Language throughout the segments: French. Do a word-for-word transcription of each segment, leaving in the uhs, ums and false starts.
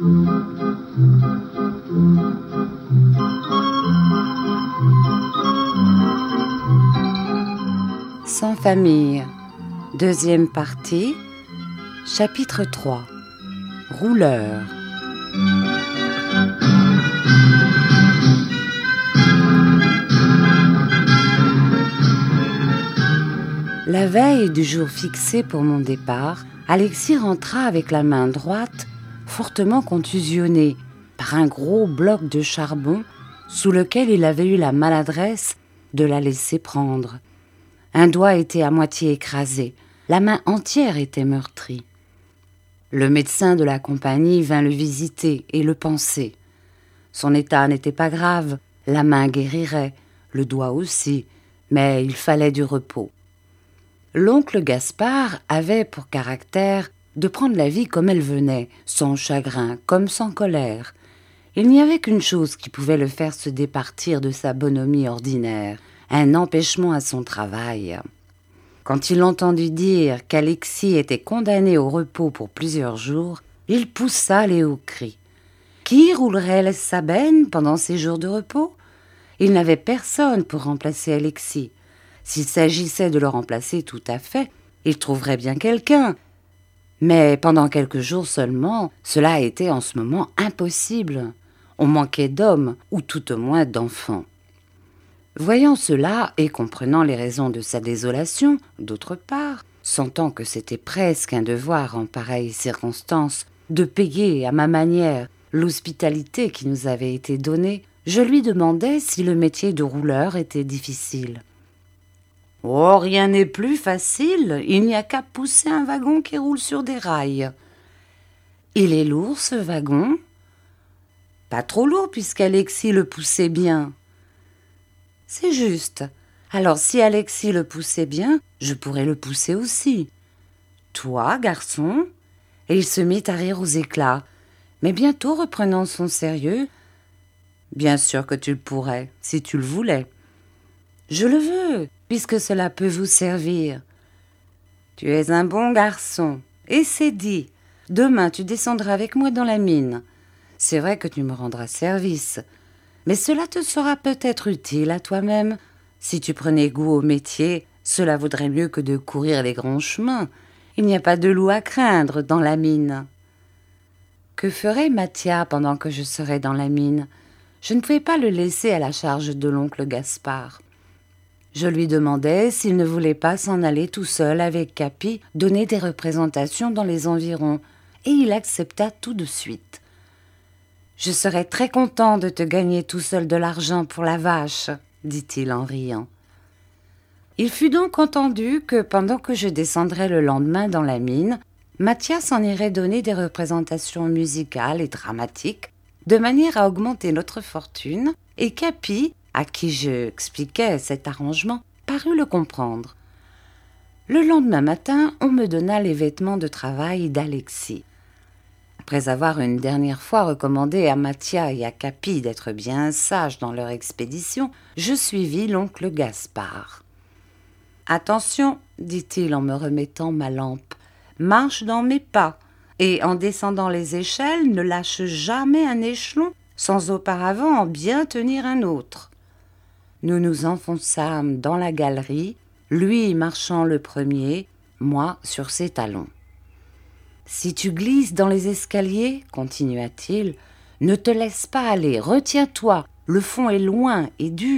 Sans famille, deuxième partie, chapitre trois, Rouleur. La veille du jour fixé pour mon départ, Alexis rentra avec la main droite fortement contusionnée par un gros bloc de charbon sous lequel il avait eu la maladresse de la laisser prendre. Un doigt était à moitié écrasé, la main entière était meurtrie. Le médecin de la compagnie vint le visiter et le panser. Son état n'était pas grave, la main guérirait, le doigt aussi, mais il fallait du repos. L'oncle Gaspard avait pour caractère de prendre la vie comme elle venait, sans chagrin comme sans colère. Il n'y avait qu'une chose qui pouvait le faire se départir de sa bonhomie ordinaire, un empêchement à son travail. Quand il entendit dire qu'Alexis était condamné au repos pour plusieurs jours, il poussa les hauts cris. Qui roulerait sa benne pendant ces jours de repos? Il n'avait personne pour remplacer Alexis. S'il s'agissait de le remplacer tout à fait, il trouverait bien quelqu'un. Mais pendant quelques jours seulement, cela était en ce moment impossible. On manquait d'hommes, ou tout au moins d'enfants. Voyant cela et comprenant les raisons de sa désolation, d'autre part, sentant que c'était presque un devoir en pareille circonstance de payer à ma manière l'hospitalité qui nous avait été donnée, je lui demandai si le métier de rouleur était difficile. « Oh, rien n'est plus facile, il n'y a qu'à pousser un wagon qui roule sur des rails. »« Il est lourd, ce wagon ?»« Pas trop lourd, puisqu'Alexis le poussait bien. » C'est juste. Alors si Alexis le poussait bien, je pourrais le pousser aussi. Toi, garçon? Et il se mit à rire aux éclats. Mais bientôt, reprenant son sérieux, bien sûr que tu le pourrais, si tu le voulais. Je le veux, puisque cela peut vous servir. Tu es un bon garçon, et c'est dit. Demain, tu descendras avec moi dans la mine. C'est vrai que tu me rendras service. Mais cela te sera peut-être utile à toi-même. Si tu prenais goût au métier, cela vaudrait mieux que de courir les grands chemins. Il n'y a pas de loup à craindre dans la mine. Que ferait Mathia pendant que je serais dans la mine? Je ne pouvais pas le laisser à la charge de l'oncle Gaspard. Je lui demandai s'il ne voulait pas s'en aller tout seul avec Capi donner des représentations dans les environs, et il accepta tout de suite. « Je serais très content de te gagner tout seul de l'argent pour la vache, » dit-il en riant. Il fut donc entendu que pendant que je descendrais le lendemain dans la mine, Mathias s'en irait donner des représentations musicales et dramatiques, de manière à augmenter notre fortune, et Capi, à qui je expliquais cet arrangement, parut le comprendre. Le lendemain matin, on me donna les vêtements de travail d'Alexis. Après avoir une dernière fois recommandé à Mathia et à Capi d'être bien sages dans leur expédition, je suivis l'oncle Gaspard. « Attention, dit-il en me remettant ma lampe, marche dans mes pas, et en descendant les échelles, ne lâche jamais un échelon sans auparavant en bien tenir un autre. » Nous nous enfonçâmes dans la galerie, lui marchant le premier, moi sur ses talons. « Si tu glisses dans les escaliers, continua-t-il, ne te laisse pas aller, retiens-toi, le fond est loin et dur. »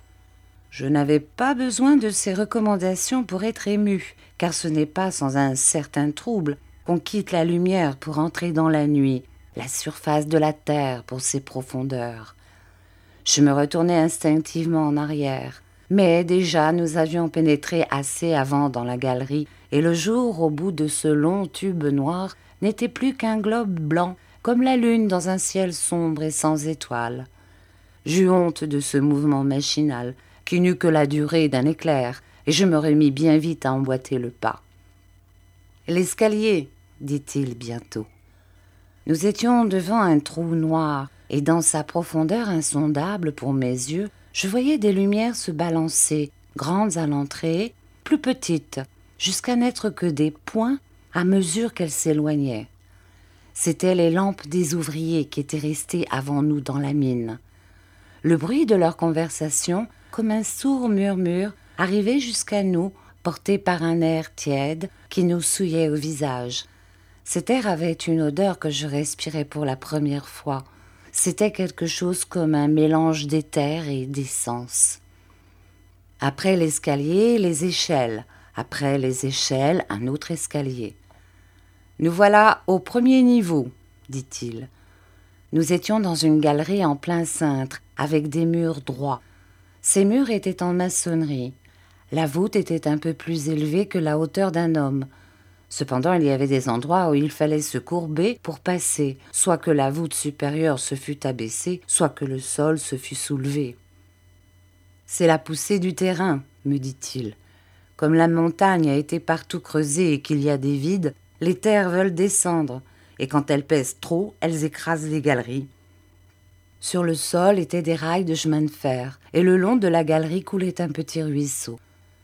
Je n'avais pas besoin de ces recommandations pour être ému, car ce n'est pas sans un certain trouble qu'on quitte la lumière pour entrer dans la nuit, la surface de la terre pour ses profondeurs. Je me retournai instinctivement en arrière, mais déjà nous avions pénétré assez avant dans la galerie, et le jour, au bout de ce long tube noir, n'était plus qu'un globe blanc, comme la lune dans un ciel sombre et sans étoiles. J'eus honte de ce mouvement machinal, qui n'eut que la durée d'un éclair, et je me remis bien vite à emboîter le pas. « L'escalier, » dit-il bientôt. Nous étions devant un trou noir, et dans sa profondeur insondable pour mes yeux, je voyais des lumières se balancer, grandes à l'entrée, plus petites, jusqu'à n'être que des points à mesure qu'elles s'éloignaient. c'étaient les lampes des ouvriers qui étaient restés avant nous dans la mine. Le bruit de leur conversation, comme un sourd murmure, arrivait jusqu'à nous, porté par un air tiède qui nous souillait au visage. Cet air avait une odeur que je respirais pour la première fois. C'était quelque chose comme un mélange d'éther et d'essence. Après l'escalier, les échelles. Après les échelles, un autre escalier. « Nous voilà au premier niveau, » dit-il. Nous étions dans une galerie en plein cintre, avec des murs droits. Ces murs étaient en maçonnerie. La voûte était un peu plus élevée que la hauteur d'un homme. Cependant, il y avait des endroits où il fallait se courber pour passer, soit que la voûte supérieure se fût abaissée, soit que le sol se fût soulevé. « C'est la poussée du terrain, » me dit-il. « Comme la montagne a été partout creusée et qu'il y a des vides, les terres veulent descendre, et quand elles pèsent trop, elles écrasent les galeries. » Sur le sol étaient des rails de chemin de fer, et le long de la galerie coulait un petit ruisseau.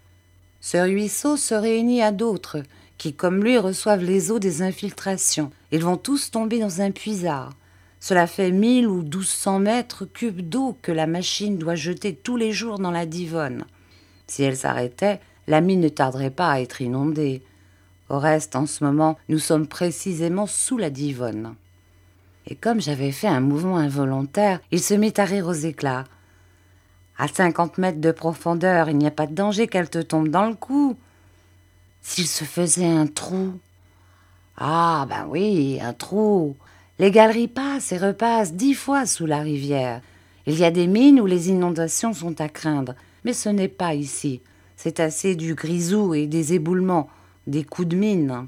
Ce ruisseau se réunit à d'autres, qui, comme lui, reçoivent les eaux des infiltrations. Ils vont tous tomber dans un puisard. Cela fait mille ou douze cents mètres cubes d'eau que la machine doit jeter tous les jours dans la Divonne. Si elle s'arrêtait, la mine ne tarderait pas à être inondée. Au reste, en ce moment, nous sommes précisément sous la Divonne. Et comme j'avais fait un mouvement involontaire, il se mit à rire aux éclats. À cinquante mètres de profondeur, il n'y a pas de danger qu'elle te tombe dans le cou. S'il se faisait un trou. Ah, ben oui, un trou. Les galeries passent et repassent dix fois sous la rivière. Il y a des mines où les inondations sont à craindre, mais ce n'est pas ici. C'est assez du grisou et des éboulements, des coups de mine.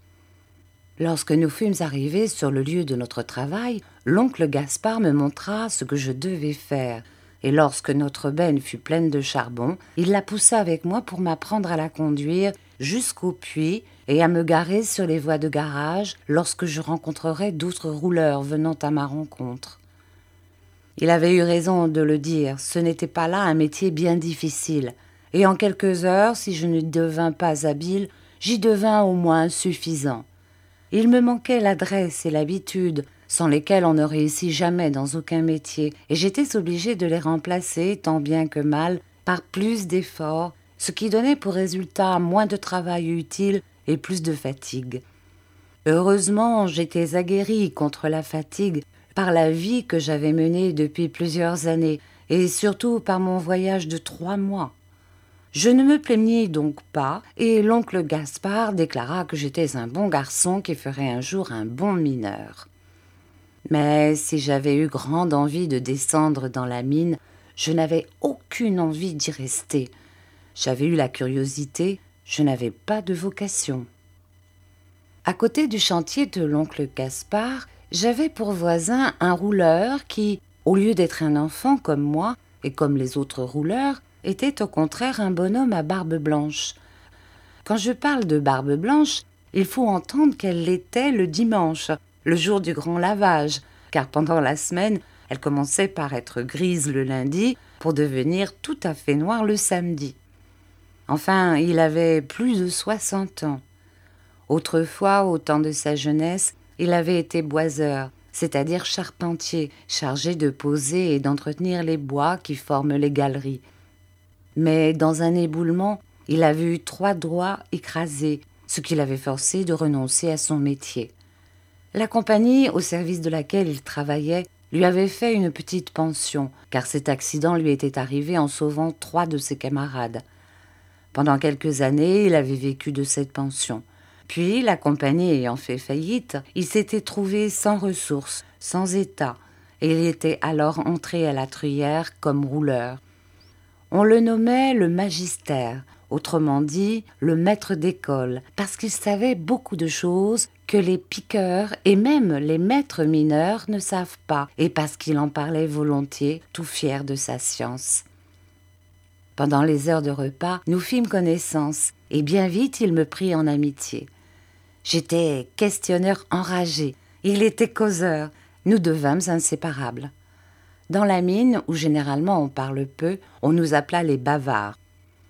Lorsque nous fûmes arrivés sur le lieu de notre travail, l'oncle Gaspard me montra ce que je devais faire. Et lorsque notre benne fut pleine de charbon, il la poussa avec moi pour m'apprendre à la conduire jusqu'au puits et à me garer sur les voies de garage lorsque je rencontrerais d'autres rouleurs venant à ma rencontre. Il avait eu raison de le dire, ce n'était pas là un métier bien difficile, et en quelques heures, si je ne devins pas habile, j'y devins au moins suffisant. Il me manquait l'adresse et l'habitude, sans lesquelles on ne réussit jamais dans aucun métier, et j'étais obligée de les remplacer, tant bien que mal, par plus d'efforts, ce qui donnait pour résultat moins de travail utile et plus de fatigue. Heureusement, j'étais aguerrie contre la fatigue par la vie que j'avais menée depuis plusieurs années, et surtout par mon voyage de trois mois. Je ne me plaignis donc pas, et l'oncle Gaspard déclara que j'étais un bon garçon qui ferait un jour un bon mineur. Mais si j'avais eu grande envie de descendre dans la mine, je n'avais aucune envie d'y rester. J'avais eu la curiosité, je n'avais pas de vocation. À côté du chantier de l'oncle Gaspard, j'avais pour voisin un rouleur qui, au lieu d'être un enfant comme moi et comme les autres rouleurs, était au contraire un bonhomme à barbe blanche. Quand je parle de barbe blanche, il faut entendre qu'elle l'était le dimanche, le jour du grand lavage, car pendant la semaine, elle commençait par être grise le lundi pour devenir tout à fait noire le samedi. Enfin, il avait plus de soixante ans. Autrefois, au temps de sa jeunesse, il avait été boiseur, c'est-à-dire charpentier, chargé de poser et d'entretenir les bois qui forment les galeries. Mais dans un éboulement, il a vu trois doigts écrasés, ce qui l'avait forcé de renoncer à son métier. La compagnie au service de laquelle il travaillait lui avait fait une petite pension, car cet accident lui était arrivé en sauvant trois de ses camarades. Pendant quelques années, il avait vécu de cette pension. Puis, la compagnie ayant fait faillite, il s'était trouvé sans ressources, sans état, et il était alors entré à la Truyère comme rouleur. On le nommait le magister, autrement dit le maître d'école, parce qu'il savait beaucoup de choses que les piqueurs et même les maîtres mineurs ne savent pas, et parce qu'il en parlait volontiers, tout fier de sa science. Pendant les heures de repas, nous fîmes connaissance, et bien vite il me prit en amitié. J'étais questionneur enragé, il était causeur, nous devînmes inséparables. Dans la mine, où généralement on parle peu, on nous appela les bavards.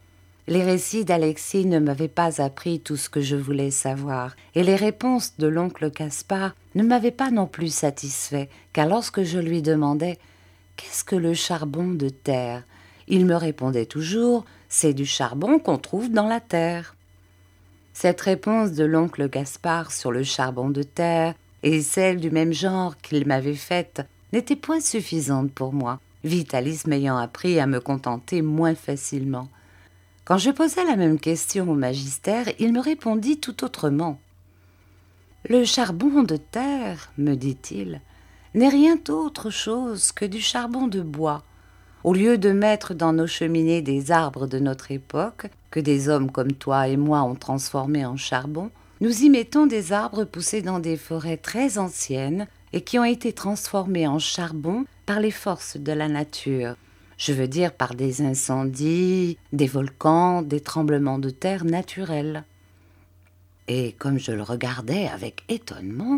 Les récits d'Alexis ne m'avaient pas appris tout ce que je voulais savoir, et les réponses de l'oncle Gaspard ne m'avaient pas non plus satisfait, car lorsque je lui demandais « Qu'est-ce que le charbon de terre ?» il me répondait toujours « C'est du charbon qu'on trouve dans la terre ». Cette réponse de l'oncle Gaspard sur le charbon de terre et celle du même genre qu'il m'avait faite n'étaient point suffisantes pour moi, Vitalis m'ayant appris à me contenter moins facilement. Quand je posais la même question au magister, il me répondit tout autrement. « Le charbon de terre, me dit-il, n'est rien autre chose que du charbon de bois. Au lieu de mettre dans nos cheminées des arbres de notre époque, que des hommes comme toi et moi ont transformés en charbon, nous y mettons des arbres poussés dans des forêts très anciennes et qui ont été transformés en charbon par les forces de la nature. Je veux dire par des incendies, des volcans, des tremblements de terre naturels. » Et comme je le regardais avec étonnement,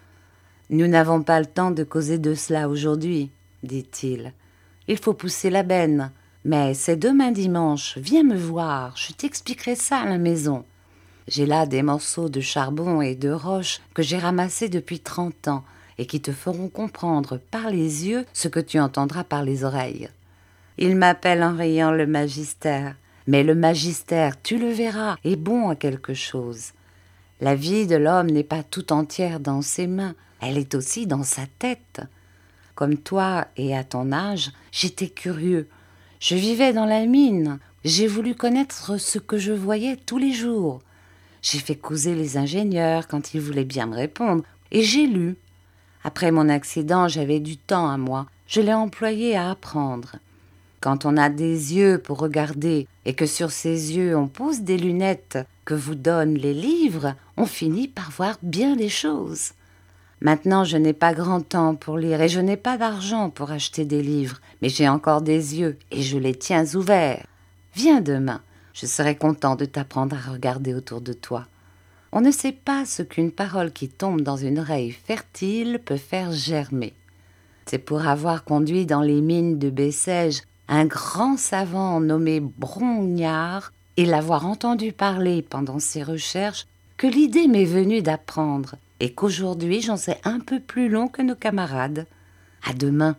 « Nous n'avons pas le temps de causer de cela aujourd'hui, dit-il. Il faut pousser la benne, mais c'est demain dimanche, viens me voir, je t'expliquerai ça à la maison. J'ai là des morceaux de charbon et de roche que j'ai ramassés depuis trente ans et qui te feront comprendre par les yeux ce que tu entendras par les oreilles. » Il m'appelle en riant le magister, mais le magister, tu le verras, est bon à quelque chose. La vie de l'homme n'est pas tout entière dans ses mains, elle est aussi dans sa tête. Comme toi et à ton âge, j'étais curieux. Je vivais dans la mine, j'ai voulu connaître ce que je voyais tous les jours. J'ai fait causer les ingénieurs quand ils voulaient bien me répondre, et j'ai lu. Après mon accident, j'avais du temps à moi, je l'ai employé à apprendre. Quand on a des yeux pour regarder et que sur ces yeux on pose des lunettes que vous donnent les livres, on finit par voir bien les choses. Maintenant, je n'ai pas grand temps pour lire et je n'ai pas d'argent pour acheter des livres, mais j'ai encore des yeux et je les tiens ouverts. Viens demain, je serai content de t'apprendre à regarder autour de toi. On ne sait pas ce qu'une parole qui tombe dans une oreille fertile peut faire germer. C'est pour avoir conduit dans les mines de Bessèges un grand savant nommé Brongniart et l'avoir entendu parler pendant ses recherches que l'idée m'est venue d'apprendre et qu'aujourd'hui j'en sais un peu plus long que nos camarades. À demain.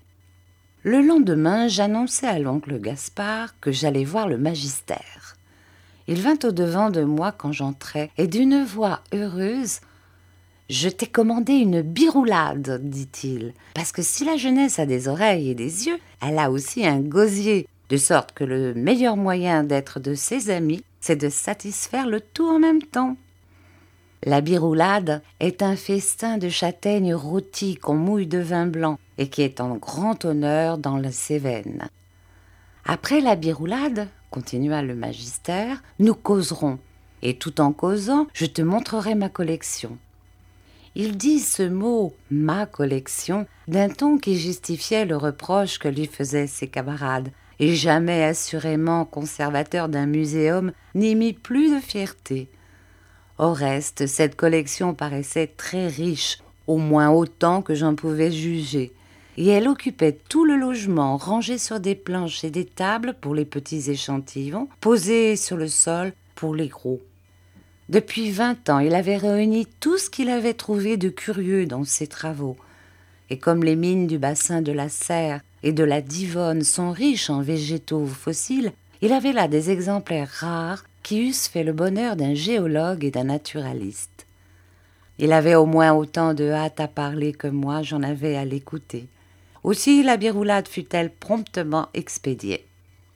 Le lendemain, j'annonçai à l'oncle Gaspard que j'allais voir le magister. Il vint au-devant de moi quand j'entrais et d'une voix heureuse « Je t'ai commandé une biroulade, dit-il, parce que si la jeunesse a des oreilles et des yeux, elle a aussi un gosier, de sorte que le meilleur moyen d'être de ses amis, c'est de satisfaire le tout en même temps. » La biroulade est un festin de châtaignes rôties qu'on mouille de vin blanc et qui est en grand honneur dans la Cévennes. Après la biroulade, continua le magister, nous causerons, et tout en causant, je te montrerai ma collection. Il dit ce mot « ma collection » d'un ton qui justifiait le reproche que lui faisaient ses camarades, et jamais assurément conservateur d'un muséum n'y mit plus de fierté. Au reste, cette collection paraissait très riche, au moins autant que j'en pouvais juger, et elle occupait tout le logement rangé sur des planches et des tables pour les petits échantillons, posés sur le sol pour les gros. Depuis vingt ans, il avait réuni tout ce qu'il avait trouvé de curieux dans ses travaux. Et comme les mines du bassin de la Serre et de la Divonne sont riches en végétaux fossiles, il avait là des exemplaires rares qui eussent fait le bonheur d'un géologue et d'un naturaliste. Il avait au moins autant de hâte à parler que moi j'en avais à l'écouter. Aussi la biroulade fut-elle promptement expédiée.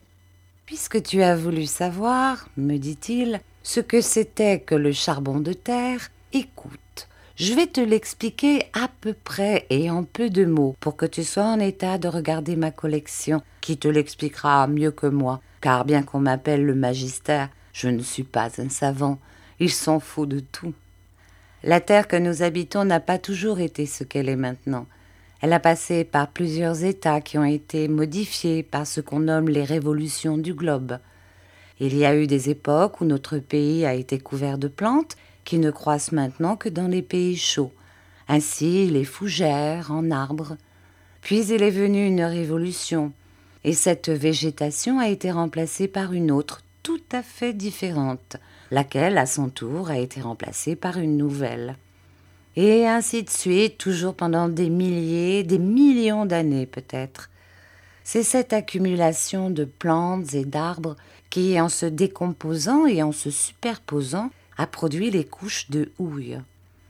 « Puisque tu as voulu savoir, me dit-il, ce que c'était que le charbon de terre, écoute, je vais te l'expliquer à peu près et en peu de mots pour que tu sois en état de regarder ma collection, qui te l'expliquera mieux que moi, car bien qu'on m'appelle le magister, je ne suis pas un savant, il s'en fout de tout. La terre que nous habitons n'a pas toujours été ce qu'elle est maintenant. Elle a passé par plusieurs états qui ont été modifiés par ce qu'on nomme les révolutions du globe. Il y a eu des époques où notre pays a été couvert de plantes qui ne croissent maintenant que dans les pays chauds, ainsi les fougères en arbres. Puis il est venu une révolution, et cette végétation a été remplacée par une autre, tout à fait différente, laquelle, à son tour, a été remplacée par une nouvelle. Et ainsi de suite, toujours pendant des milliers, des millions d'années peut-être. C'est cette accumulation de plantes et d'arbres qui, en se décomposant et en se superposant, a produit les couches de houille.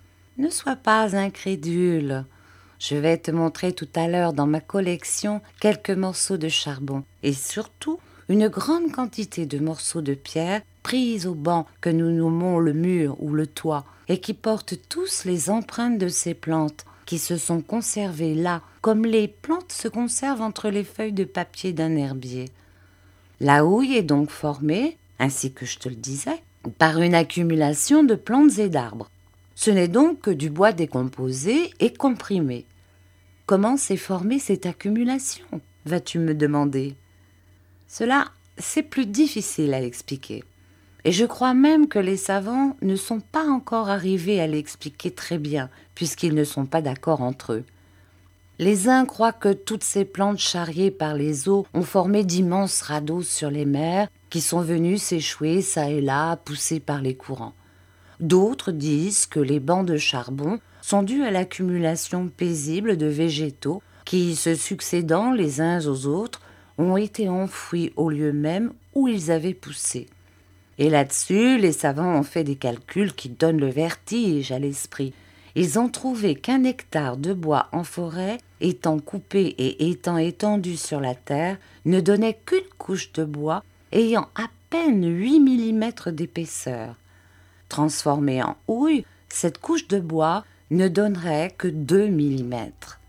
Ne sois pas incrédule. Je vais te montrer tout à l'heure dans ma collection quelques morceaux de charbon et surtout une grande quantité de morceaux de pierre pris au banc que nous nommons le mur ou le toit et qui portent tous les empreintes de ces plantes qui se sont conservées là comme les plantes se conservent entre les feuilles de papier d'un herbier. La houille est donc formée, ainsi que je te le disais, par une accumulation de plantes et d'arbres. Ce n'est donc que du bois décomposé et comprimé. Comment s'est formée cette accumulation, vas-tu me demander? Cela, c'est plus difficile à expliquer. Et je crois même que les savants ne sont pas encore arrivés à l'expliquer très bien, puisqu'ils ne sont pas d'accord entre eux. Les uns croient que toutes ces plantes charriées par les eaux ont formé d'immenses radeaux sur les mers, qui sont venus s'échouer çà et là, poussés par les courants. D'autres disent que les bancs de charbon sont dus à l'accumulation paisible de végétaux qui, se succédant les uns aux autres, ont été enfouis au lieu même où ils avaient poussé. Et là-dessus, les savants ont fait des calculs qui donnent le vertige à l'esprit. Ils ont trouvé qu'un hectare de bois en forêt, étant coupé et étant étendu sur la terre, ne donnait qu'une couche de bois ayant à peine huit millimètres d'épaisseur. Transformée en houille, cette couche de bois ne donnerait que deux millimètres.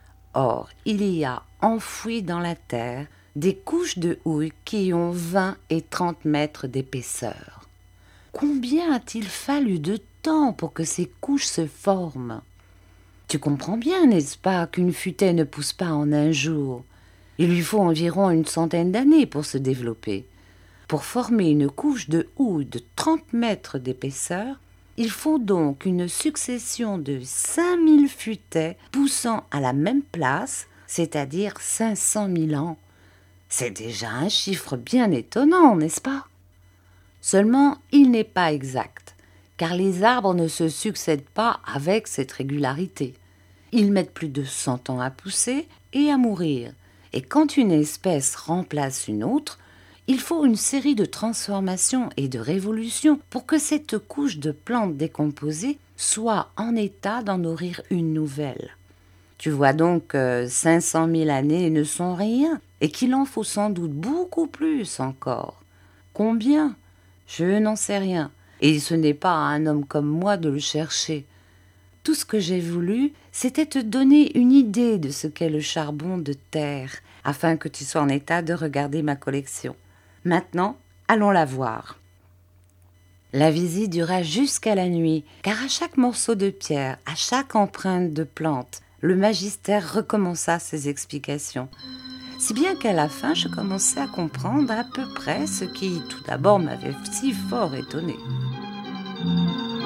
Or, il y a enfoui dans la terre des couches de houille qui ont vingt et trente mètres d'épaisseur. Combien a-t-il fallu de temps pour que ces couches se forment? Tu comprends bien, n'est-ce pas, qu'une futaie ne pousse pas en un jour. Il lui faut environ une centaine d'années pour se développer. Pour former une couche de houille de trente mètres d'épaisseur, il faut donc une succession de cinq mille futaies poussant à la même place, c'est-à-dire cinq cent mille ans. C'est déjà un chiffre bien étonnant, n'est-ce pas? Seulement, il n'est pas exact, car les arbres ne se succèdent pas avec cette régularité. Ils mettent plus de cent ans à pousser et à mourir, et quand une espèce remplace une autre, il faut une série de transformations et de révolutions pour que cette couche de plantes décomposées soit en état d'en nourrir une nouvelle. Tu vois donc que cinq cent mille années ne sont rien et qu'il en faut sans doute beaucoup plus encore. Combien? Je n'en sais rien, et ce n'est pas à un homme comme moi de le chercher. Tout ce que j'ai voulu, c'était te donner une idée de ce qu'est le charbon de terre, afin que tu sois en état de regarder ma collection. Maintenant, allons la voir. La visite dura jusqu'à la nuit, car à chaque morceau de pierre, à chaque empreinte de plante, le magister recommença ses explications. Si bien qu'à la fin, je commençais à comprendre à peu près ce qui, tout d'abord, m'avait si fort étonné.